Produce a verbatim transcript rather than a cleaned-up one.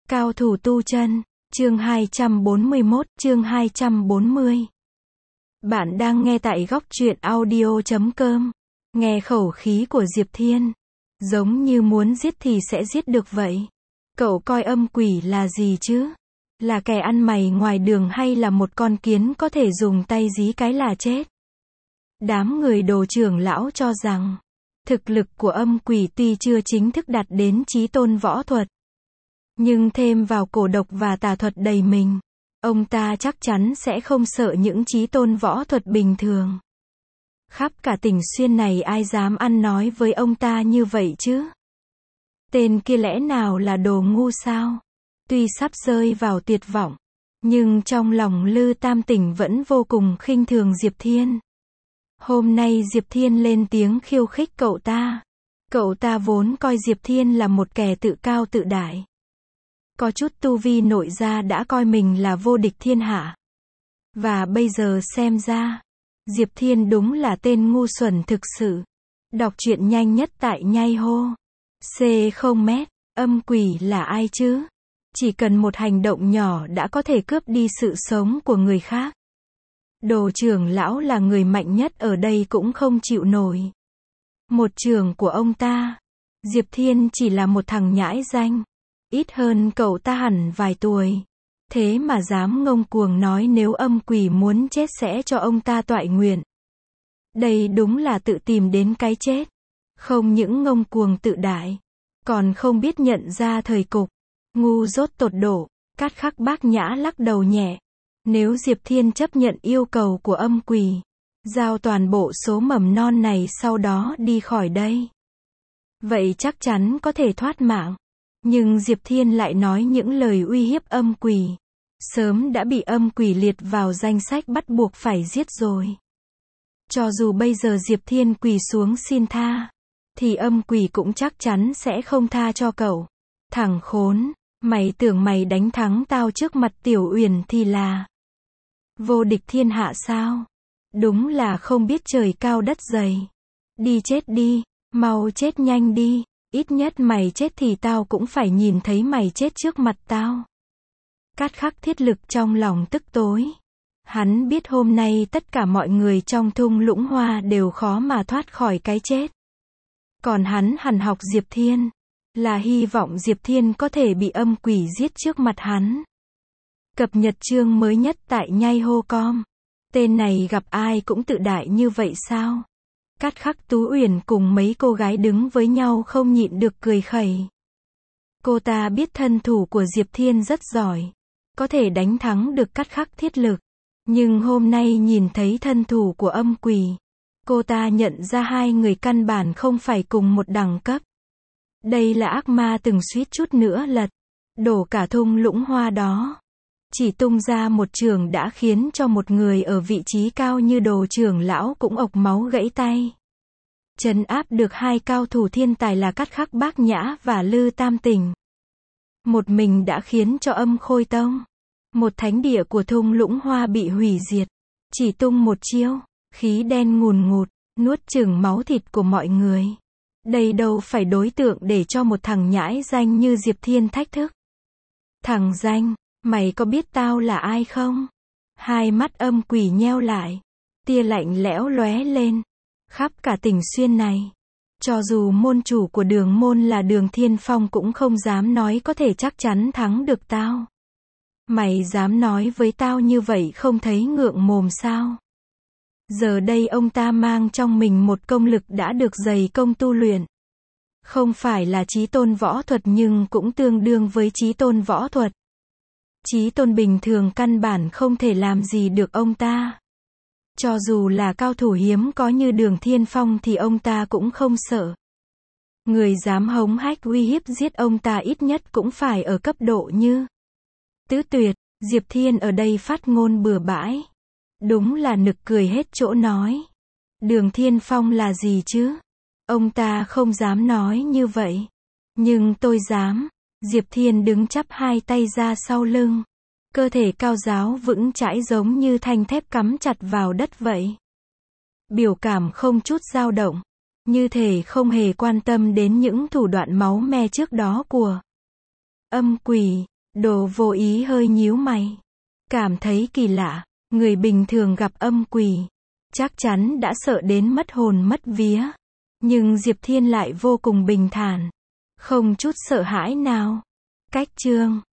Cao thủ tu chân, chương hai trăm bốn mươi mốt, chương hai trăm bốn mươi. Bạn đang nghe tại góc truyện audio chấm com. Nghe khẩu khí của Diệp Thiên, giống như muốn giết thì sẽ giết được vậy. Cậu coi âm quỷ là gì chứ? Là kẻ ăn mày ngoài đường hay là một con kiến có thể dùng tay dí cái là chết? Đám người Đồ trưởng lão cho rằng, thực lực của âm quỷ tuy chưa chính thức đạt đến chí tôn võ thuật, nhưng thêm vào cổ độc và tà thuật đầy mình, ông ta chắc chắn sẽ không sợ những chí tôn võ thuật bình thường. Khắp cả tỉnh Xuyên này ai dám ăn nói với ông ta như vậy chứ? Tên kia lẽ nào là đồ ngu sao? Tuy sắp rơi vào tuyệt vọng, nhưng trong lòng Lư Tam Tỉnh vẫn vô cùng khinh thường Diệp Thiên. Hôm nay Diệp Thiên lên tiếng khiêu khích cậu ta. Cậu ta vốn coi Diệp Thiên là một kẻ tự cao tự đại, có chút tu vi nội gia đã coi mình là vô địch thiên hạ. Và bây giờ xem ra, Diệp Thiên đúng là tên ngu xuẩn thực sự. Đọc truyện nhanh nhất tại nhai hô. C không mét, âm quỷ là ai chứ? Chỉ cần một hành động nhỏ đã có thể cướp đi sự sống của người khác. Đồ trưởng lão là người mạnh nhất ở đây cũng không chịu nổi một trường của ông ta. Diệp Thiên chỉ là một thằng nhãi danh, ít hơn cậu ta hẳn vài tuổi. Thế mà dám ngông cuồng nói nếu âm quỷ muốn chết sẽ cho ông ta toại nguyện. Đây đúng là tự tìm đến cái chết. Không những ngông cuồng tự đại, còn không biết nhận ra thời cục. Ngu dốt tột độ. Cát Khắc Bác Nhã lắc đầu nhẹ. Nếu Diệp Thiên chấp nhận yêu cầu của âm quỷ, giao toàn bộ số mầm non này sau đó đi khỏi đây, vậy chắc chắn có thể thoát mạng. Nhưng Diệp Thiên lại nói những lời uy hiếp âm quỷ, sớm đã bị âm quỷ liệt vào danh sách bắt buộc phải giết rồi. Cho dù bây giờ Diệp Thiên quỳ xuống xin tha, thì âm quỷ cũng chắc chắn sẽ không tha cho cậu. Thằng khốn, mày tưởng mày đánh thắng tao trước mặt Tiểu Uyển thì là vô địch thiên hạ sao? Đúng là không biết trời cao đất dày. Đi chết đi, mau chết nhanh đi. Ít nhất mày chết thì tao cũng phải nhìn thấy mày chết trước mặt tao. Cát Khắc Thiết Lực trong lòng tức tối. Hắn biết hôm nay tất cả mọi người trong thung lũng hoa đều khó mà thoát khỏi cái chết. Còn hắn hằn học Diệp Thiên, là hy vọng Diệp Thiên có thể bị âm quỷ giết trước mặt hắn. Cập nhật chương mới nhất tại nhai hô com. Tên này gặp ai cũng tự đại như vậy sao? Cát Khắc Tú Uyển cùng mấy cô gái đứng với nhau không nhịn được cười khẩy. Cô ta biết thân thủ của Diệp Thiên rất giỏi, có thể đánh thắng được Cát Khắc Thiết Lực. Nhưng hôm nay nhìn thấy thân thủ của âm quỷ, cô ta nhận ra hai người căn bản không phải cùng một đẳng cấp. Đây là ác ma từng suýt chút nữa lật đổ cả thung lũng hoa đó. Chỉ tung ra một trường đã khiến cho một người ở vị trí cao như Đồ trưởng lão cũng ộc máu gãy tay. Trấn áp được hai cao thủ thiên tài là Cát Khắc Bác Nhã và Lư Tam Tỉnh, một mình đã khiến cho Âm Khôi Tông, một thánh địa của thung lũng hoa bị hủy diệt. Chỉ tung một chiêu, khí đen ngùn ngụt, nuốt chửng máu thịt của mọi người. Đây đâu phải đối tượng để cho một thằng nhãi danh như Diệp Thiên thách thức. Thằng danh, mày có biết tao là ai không? Hai mắt âm quỷ nheo lại, tia lạnh lẽo lóe lên. Khắp cả tỉnh Xuyên này, cho dù môn chủ của đường môn là Đường Thiên Phong cũng không dám nói có thể chắc chắn thắng được tao. Mày dám nói với tao như vậy không thấy ngượng mồm sao? Giờ đây ông ta mang trong mình một công lực đã được dày công tu luyện. Không phải là chí tôn võ thuật nhưng cũng tương đương với chí tôn võ thuật. Chí tôn bình thường căn bản không thể làm gì được ông ta. Cho dù là cao thủ hiếm có như Đường Thiên Phong thì ông ta cũng không sợ. Người dám hống hách uy hiếp giết ông ta ít nhất cũng phải ở cấp độ như Tứ Tuyệt. Diệp Thiên ở đây phát ngôn bừa bãi, đúng là nực cười hết chỗ nói. Đường Thiên Phong là gì chứ? Ông ta không dám nói như vậy. Nhưng tôi dám. Diệp Thiên đứng chắp hai tay ra sau lưng, cơ thể cao ráo vững chãi giống như thanh thép cắm chặt vào đất vậy. Biểu cảm không chút dao động, như thể không hề quan tâm đến những thủ đoạn máu me trước đó của âm quỷ. Đồ vô ý hơi nhíu mày. Cảm thấy kỳ lạ, người bình thường gặp âm quỷ, chắc chắn đã sợ đến mất hồn mất vía. Nhưng Diệp Thiên lại vô cùng bình thản, không chút sợ hãi nào. Cách chương